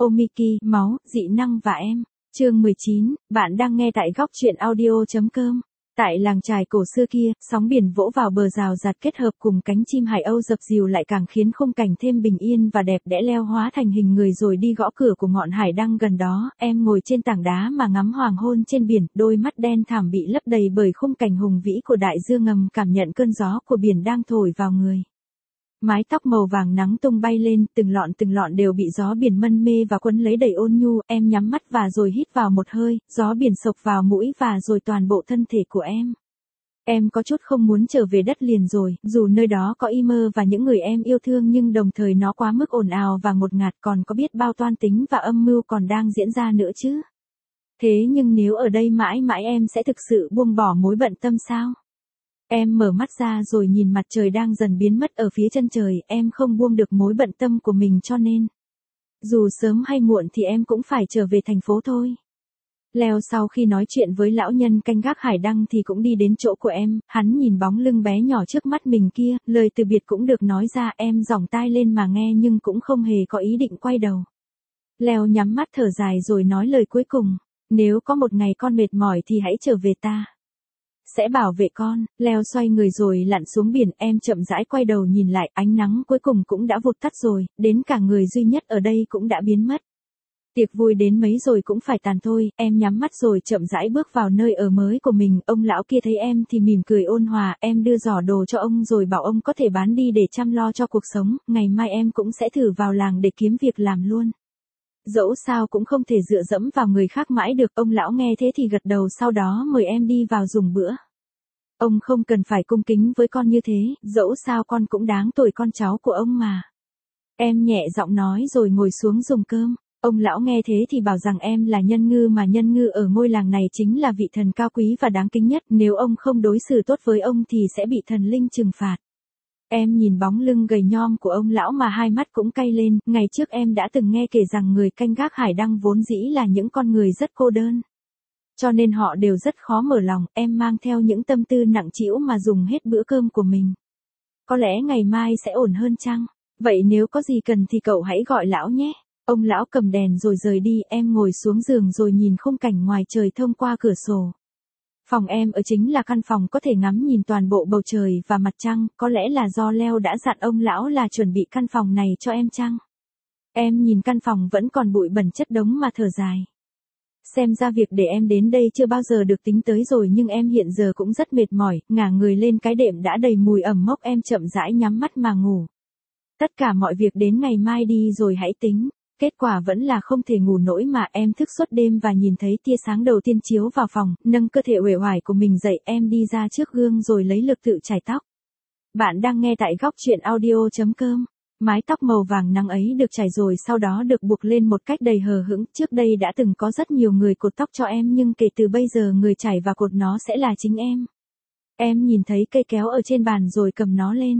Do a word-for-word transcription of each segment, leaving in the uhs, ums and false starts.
Omiki, máu, dị năng và em. Chương mười chín, bạn đang nghe tại góc truyện audio.com. Tại làng chài cổ xưa kia, sóng biển vỗ vào bờ rào rạt kết hợp cùng cánh chim hải âu dập dìu lại càng khiến khung cảnh thêm bình yên và đẹp đẽ. Leo hóa thành hình người rồi đi gõ cửa của ngọn hải đăng gần đó, em ngồi trên tảng đá mà ngắm hoàng hôn trên biển, đôi mắt đen thẳm bị lấp đầy bởi khung cảnh hùng vĩ của đại dương ngầm, cảm nhận cơn gió của biển đang thổi vào người. Mái tóc màu vàng nắng tung bay lên, từng lọn từng lọn đều bị gió biển mân mê và quấn lấy đầy ôn nhu. Em nhắm mắt và rồi hít vào một hơi, gió biển sộc vào mũi và rồi toàn bộ thân thể của em. Em có chút không muốn trở về đất liền rồi, dù nơi đó có Imer và những người em yêu thương, nhưng đồng thời nó quá mức ồn ào và ngột ngạt, còn có biết bao toan tính và âm mưu còn đang diễn ra nữa chứ. Thế nhưng nếu ở đây mãi mãi em sẽ thực sự buông bỏ mối bận tâm sao? Em mở mắt ra rồi nhìn mặt trời đang dần biến mất ở phía chân trời, em không buông được mối bận tâm của mình, cho nên dù sớm hay muộn thì em cũng phải trở về thành phố thôi. Leo sau khi nói chuyện với lão nhân canh gác hải đăng thì cũng đi đến chỗ của em, hắn nhìn bóng lưng bé nhỏ trước mắt mình kia, lời từ biệt cũng được nói ra, em dòng tai lên mà nghe nhưng cũng không hề có ý định quay đầu. Leo nhắm mắt thở dài rồi nói lời cuối cùng, nếu có một ngày con mệt mỏi thì hãy trở về, ta sẽ bảo vệ con. Leo xoay người rồi lặn xuống biển, em chậm rãi quay đầu nhìn lại, ánh nắng cuối cùng cũng đã vụt tắt rồi, đến cả người duy nhất ở đây cũng đã biến mất. Tiệc vui đến mấy rồi cũng phải tàn thôi, em nhắm mắt rồi chậm rãi bước vào nơi ở mới của mình. Ông lão kia thấy em thì mỉm cười ôn hòa, em đưa giỏ đồ cho ông rồi bảo ông có thể bán đi để chăm lo cho cuộc sống, ngày mai em cũng sẽ thử vào làng để kiếm việc làm luôn. Dẫu sao cũng không thể dựa dẫm vào người khác mãi được. Ông lão nghe thế thì gật đầu, sau đó mời em đi vào dùng bữa. Ông không cần phải cung kính với con như thế, dẫu sao con cũng đáng tuổi con cháu của ông mà. Em nhẹ giọng nói rồi ngồi xuống dùng cơm. Ông lão nghe thế thì bảo rằng em là nhân ngư, mà nhân ngư ở ngôi làng này chính là vị thần cao quý và đáng kính nhất, nếu ông không đối xử tốt với ông thì sẽ bị thần linh trừng phạt. Em nhìn bóng lưng gầy nhom của ông lão mà hai mắt cũng cay lên, ngày trước em đã từng nghe kể rằng người canh gác hải đăng vốn dĩ là những con người rất cô đơn. Cho nên họ đều rất khó mở lòng, em mang theo những tâm tư nặng trĩu mà dùng hết bữa cơm của mình. Có lẽ ngày mai sẽ ổn hơn chăng? Vậy nếu có gì cần thì cậu hãy gọi lão nhé. Ông lão cầm đèn rồi rời đi, em ngồi xuống giường rồi nhìn khung cảnh ngoài trời thông qua cửa sổ. Phòng em ở chính là căn phòng có thể ngắm nhìn toàn bộ bầu trời và mặt trăng, có lẽ là do Leo đã dặn ông lão là chuẩn bị căn phòng này cho em chăng? Em nhìn căn phòng vẫn còn bụi bẩn chất đống mà thở dài. Xem ra việc để em đến đây chưa bao giờ được tính tới rồi, nhưng em hiện giờ cũng rất mệt mỏi, ngả người lên cái đệm đã đầy mùi ẩm mốc, em chậm rãi nhắm mắt mà ngủ. Tất cả mọi việc đến ngày mai đi rồi hãy tính. Kết quả vẫn là không thể ngủ nổi mà em thức suốt đêm và nhìn thấy tia sáng đầu tiên chiếu vào phòng, nâng cơ thể uể oải của mình dậy, em đi ra trước gương rồi lấy lực tự chải tóc. Bạn đang nghe tại góc truyện audio.com. Mái tóc màu vàng nắng ấy được chải rồi sau đó được buộc lên một cách đầy hờ hững, trước đây đã từng có rất nhiều người cột tóc cho em nhưng kể từ bây giờ người chải và cột nó sẽ là chính em. Em nhìn thấy cây kéo ở trên bàn rồi cầm nó lên.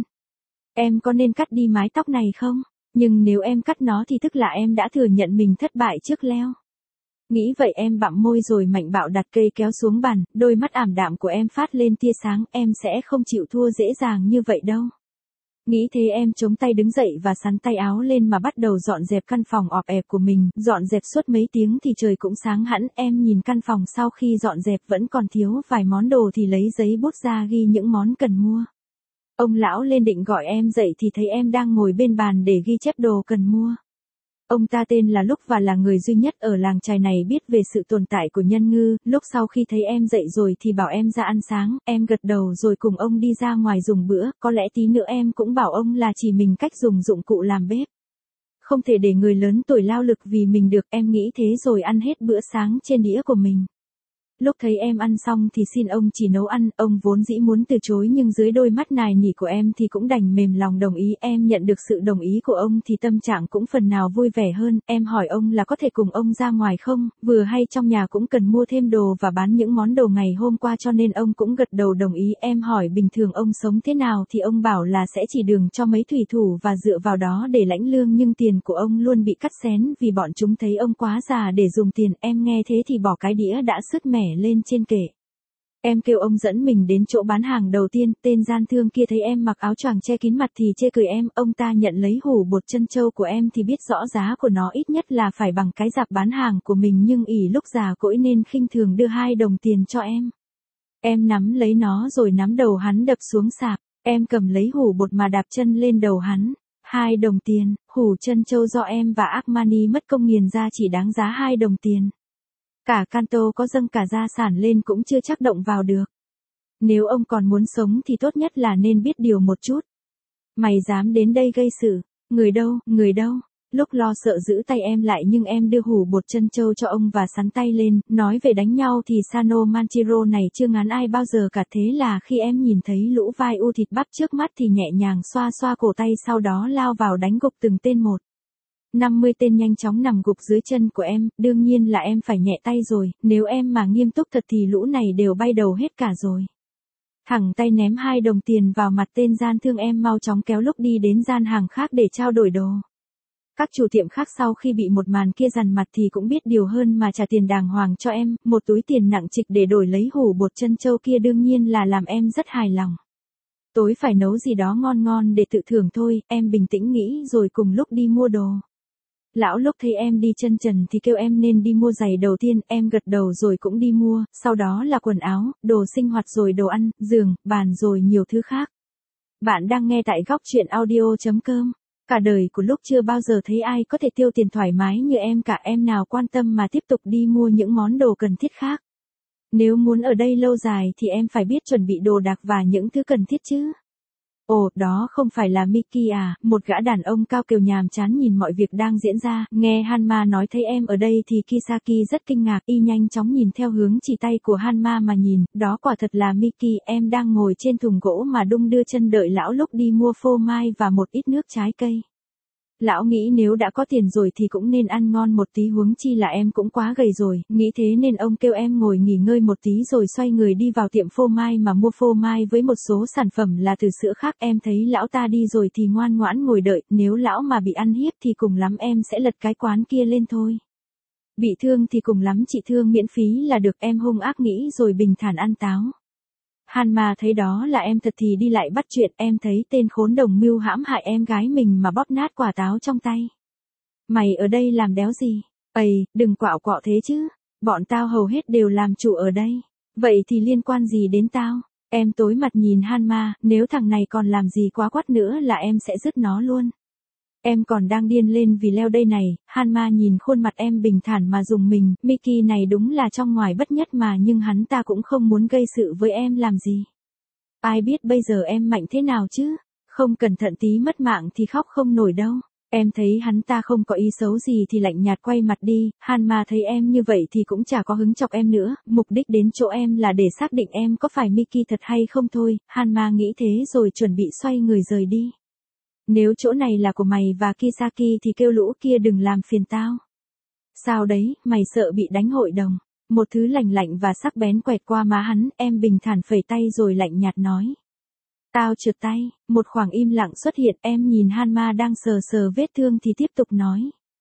Em có nên cắt đi mái tóc này không? Nhưng nếu em cắt nó thì tức là em đã thừa nhận mình thất bại trước Leo. Nghĩ vậy em bặm môi rồi mạnh bạo đặt cây kéo xuống bàn, đôi mắt ảm đạm của em phát lên tia sáng, em sẽ không chịu thua dễ dàng như vậy đâu. Nghĩ thế em chống tay đứng dậy và xắn tay áo lên mà bắt đầu dọn dẹp căn phòng ọp ẹp của mình, dọn dẹp suốt mấy tiếng thì trời cũng sáng hẳn, em nhìn căn phòng sau khi dọn dẹp vẫn còn thiếu vài món đồ thì lấy giấy bút ra ghi những món cần mua. Ông lão lên định gọi em dậy thì thấy em đang ngồi bên bàn để ghi chép đồ cần mua. Ông ta tên là Lúc và là người duy nhất ở làng chài này biết về sự tồn tại của nhân ngư. Lúc sau khi thấy em dậy rồi thì bảo em ra ăn sáng, em gật đầu rồi cùng ông đi ra ngoài dùng bữa, có lẽ tí nữa em cũng bảo ông là chỉ mình cách dùng dụng cụ làm bếp. Không thể để người lớn tuổi lao lực vì mình được, em nghĩ thế rồi ăn hết bữa sáng trên đĩa của mình. Lúc thấy em ăn xong thì xin ông chỉ nấu ăn, ông vốn dĩ muốn từ chối nhưng dưới đôi mắt nài nỉ của em thì cũng đành mềm lòng đồng ý. Em nhận được sự đồng ý của ông thì tâm trạng cũng phần nào vui vẻ hơn, em hỏi ông là có thể cùng ông ra ngoài không, vừa hay trong nhà cũng cần mua thêm đồ và bán những món đồ ngày hôm qua cho nên ông cũng gật đầu đồng ý. Em hỏi bình thường ông sống thế nào thì ông bảo là sẽ chỉ đường cho mấy thủy thủ và dựa vào đó để lãnh lương, nhưng tiền của ông luôn bị cắt xén vì bọn chúng thấy ông quá già để dùng tiền. Em nghe thế thì bỏ cái đĩa đã sứt mẻ lên trên kệ. Em kêu ông dẫn mình đến chỗ bán hàng đầu tiên, tên gian thương kia thấy em mặc áo choàng che kín mặt thì chê cười em, ông ta nhận lấy hủ bột chân trâu của em thì biết rõ giá của nó ít nhất là phải bằng cái rạp bán hàng của mình nhưng ỷ lúc già cỗi nên khinh thường đưa hai đồng tiền cho em. Em nắm lấy nó rồi nắm đầu hắn đập xuống sạp, em cầm lấy hủ bột mà đạp chân lên đầu hắn. Hai đồng tiền, hủ chân trâu do em và Armani mất công nghiền ra chỉ đáng giá hai đồng tiền. Cả Kanto có dâng cả gia sản lên cũng chưa chắc động vào được. Nếu ông còn muốn sống thì tốt nhất là nên biết điều một chút. Mày dám đến đây gây sự, người đâu, người đâu. Lúc lo sợ giữ tay em lại nhưng em đưa hủ bột chân trâu cho ông và sắn tay lên, nói về đánh nhau thì Sano Manchiro này chưa ngán ai bao giờ cả thế là khi em nhìn thấy lũ vai u thịt bắp trước mắt thì nhẹ nhàng xoa xoa cổ tay sau đó lao vào đánh gục từng tên một. năm mươi tên nhanh chóng nằm gục dưới chân của em, đương nhiên là em phải nhẹ tay rồi, nếu em mà nghiêm túc thật thì lũ này đều bay đầu hết cả rồi. Thẳng tay ném hai đồng tiền vào mặt tên gian thương em mau chóng kéo lúc đi đến gian hàng khác để trao đổi đồ. Các chủ tiệm khác sau khi bị một màn kia dằn mặt thì cũng biết điều hơn mà trả tiền đàng hoàng cho em, một túi tiền nặng trịch để đổi lấy hủ bột chân trâu kia đương nhiên là làm em rất hài lòng. Tối phải nấu gì đó ngon ngon để tự thưởng thôi, em bình tĩnh nghĩ rồi cùng lúc đi mua đồ. Lão lúc thấy em đi chân trần thì kêu em nên đi mua giày đầu tiên, em gật đầu rồi cũng đi mua, sau đó là quần áo, đồ sinh hoạt rồi đồ ăn, giường, bàn rồi nhiều thứ khác. Bạn đang nghe tại góc truyện audio chấm com. Cả đời của lúc chưa bao giờ thấy ai có thể tiêu tiền thoải mái như em cả, em nào quan tâm mà tiếp tục đi mua những món đồ cần thiết khác. Nếu muốn ở đây lâu dài thì em phải biết chuẩn bị đồ đạc và những thứ cần thiết chứ. Ồ, đó không phải là Miki à, một gã đàn ông cao kiều nhàm chán nhìn mọi việc đang diễn ra, nghe Hanma nói thấy em ở đây thì Kisaki rất kinh ngạc, y nhanh chóng nhìn theo hướng chỉ tay của Hanma mà nhìn, đó quả thật là Miki, em đang ngồi trên thùng gỗ mà đung đưa chân đợi lão lúc đi mua phô mai và một ít nước trái cây. Lão nghĩ nếu đã có tiền rồi thì cũng nên ăn ngon một tí huống chi là em cũng quá gầy rồi, nghĩ thế nên ông kêu em ngồi nghỉ ngơi một tí rồi xoay người đi vào tiệm phô mai mà mua phô mai với một số sản phẩm là từ sữa khác. Em thấy lão ta đi rồi thì ngoan ngoãn ngồi đợi, nếu lão mà bị ăn hiếp thì cùng lắm em sẽ lật cái quán kia lên thôi. Bị thương thì cùng lắm chị thương miễn phí là được, em hung ác nghĩ rồi bình thản ăn táo. Hanma thấy đó là em thật thì đi lại bắt chuyện, em thấy tên khốn đồng mưu hãm hại em gái mình mà bóp nát quả táo trong tay. Mày ở đây làm đéo gì? Ây, đừng quạo quọ thế chứ, bọn tao hầu hết đều làm chủ ở đây. Vậy thì liên quan gì đến tao? Em tối mặt nhìn Hanma, nếu thằng này còn làm gì quá quắt nữa là em sẽ dứt nó luôn. Em còn đang điên lên vì leo đây này, Hanma nhìn khuôn mặt em bình thản mà dùng mình, Miki này đúng là trong ngoài bất nhất mà nhưng hắn ta cũng không muốn gây sự với em làm gì. Ai biết bây giờ em mạnh thế nào chứ, không cẩn thận tí mất mạng thì khóc không nổi đâu. Em thấy hắn ta không có ý xấu gì thì lạnh nhạt quay mặt đi, Hanma thấy em như vậy thì cũng chả có hứng chọc em nữa, mục đích đến chỗ em là để xác định em có phải Miki thật hay không thôi, Hanma nghĩ thế rồi chuẩn bị xoay người rời đi. Nếu chỗ này là của mày và Kisaki thì kêu lũ kia đừng làm phiền tao. Sao đấy, mày sợ bị đánh hội đồng. Một thứ lạnh lạnh và sắc bén quẹt qua má hắn, em bình thản phẩy tay rồi lạnh nhạt nói. Tao trượt tay, một khoảng im lặng xuất hiện, em nhìn Hanma đang sờ sờ vết thương thì tiếp tục nói.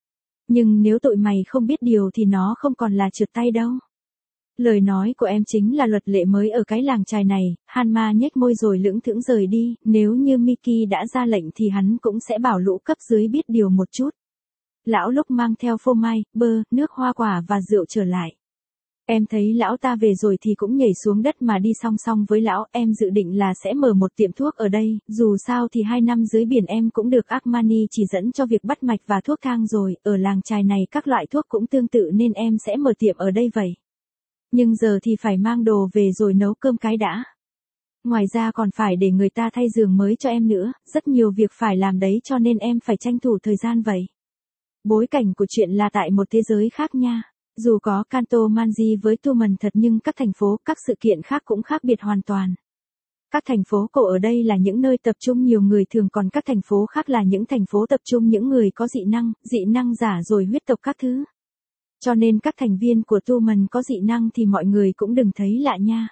Nhưng nếu tụi mày không biết điều thì nó không còn là trượt tay đâu. Lời nói của em chính là luật lệ mới ở cái làng chài này, Hanma nhếch môi rồi lững thững rời đi, nếu như Miki đã ra lệnh thì hắn cũng sẽ bảo lũ cấp dưới biết điều một chút. Lão lúc mang theo phô mai, bơ, nước hoa quả và rượu trở lại. Em thấy lão ta về rồi thì cũng nhảy xuống đất mà đi song song với lão, em dự định là sẽ mở một tiệm thuốc ở đây, dù sao thì hai năm dưới biển em cũng được Armani chỉ dẫn cho việc bắt mạch và thuốc thang rồi, ở làng chài này các loại thuốc cũng tương tự nên em sẽ mở tiệm ở đây vậy. Nhưng giờ thì phải mang đồ về rồi nấu cơm cái đã. Ngoài ra còn phải để người ta thay giường mới cho em nữa, rất nhiều việc phải làm đấy cho nên em phải tranh thủ thời gian vậy. Bối cảnh của chuyện là tại một thế giới khác nha. Dù có Kanto Manji với Tumen thật nhưng các thành phố, các sự kiện khác cũng khác biệt hoàn toàn. Các thành phố cổ ở đây là những nơi tập trung nhiều người thường còn các thành phố khác là những thành phố tập trung những người có dị năng, dị năng giả rồi huyết tộc các thứ. Cho nên các thành viên của Tumen có dị năng thì mọi người cũng đừng thấy lạ nha.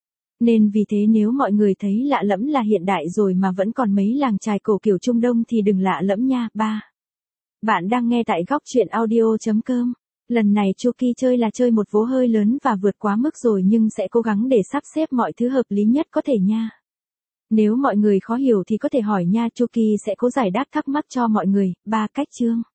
Nên vì thế nếu mọi người thấy lạ lẫm là hiện đại rồi mà vẫn còn mấy làng chài cổ kiểu Trung Đông thì đừng lạ lẫm nha. ba. Bạn đang nghe tại góc truyện audio chấm com. Lần này Chucky chơi là chơi một vố hơi lớn và vượt quá mức rồi nhưng sẽ cố gắng để sắp xếp mọi thứ hợp lý nhất có thể nha. Nếu mọi người khó hiểu thì có thể hỏi nha, Chucky sẽ cố giải đáp thắc mắc cho mọi người. Ba cách chương.